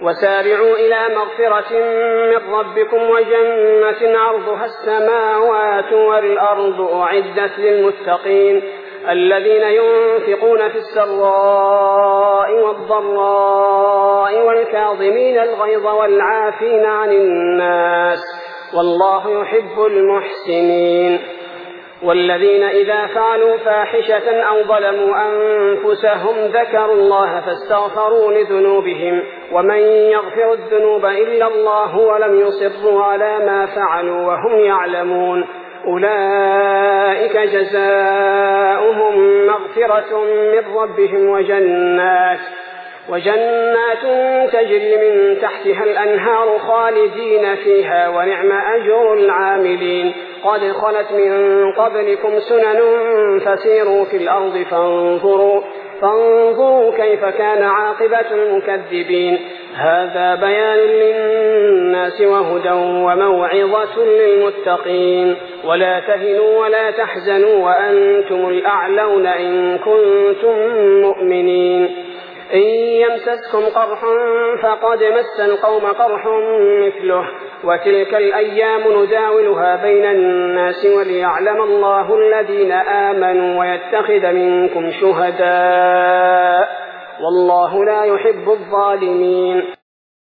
وسارعوا إلى مغفرة من ربكم وجنة عرضها السماوات والأرض أعدت للمتقين الذين ينفقون في السراء والضراء والكاظمين الغيظ والعافين عن الناس والله يحب المحسنين. والذين إذا فعلوا فاحشة أو ظلموا أنفسهم ذكروا الله فاستغفروا لذنوبهم ومن يغفر الذنوب إلا الله ولم يصروا على ما فعلوا وهم يعلمون أولئك جزاؤهم مغفرة من ربهم وجنات تجري من تحتها الأنهار خالدين فيها ونعم أجر العاملين. قد خلت من قبلكم سنن فسيروا في الأرض فانظروا كيف كان عاقبة المكذبين. هذا بيان للناس وهدى وموعظة للمتقين. ولا تهنوا ولا تحزنوا وأنتم الأعلون إن كنتم مؤمنين. إن يمسسكم قرح فقد مس القوم قرح مثله وتلك الأيام نداولها بين الناس وليعلم الله الذين آمنوا ويتخذ منكم شهداء والله لا يحب الظالمين.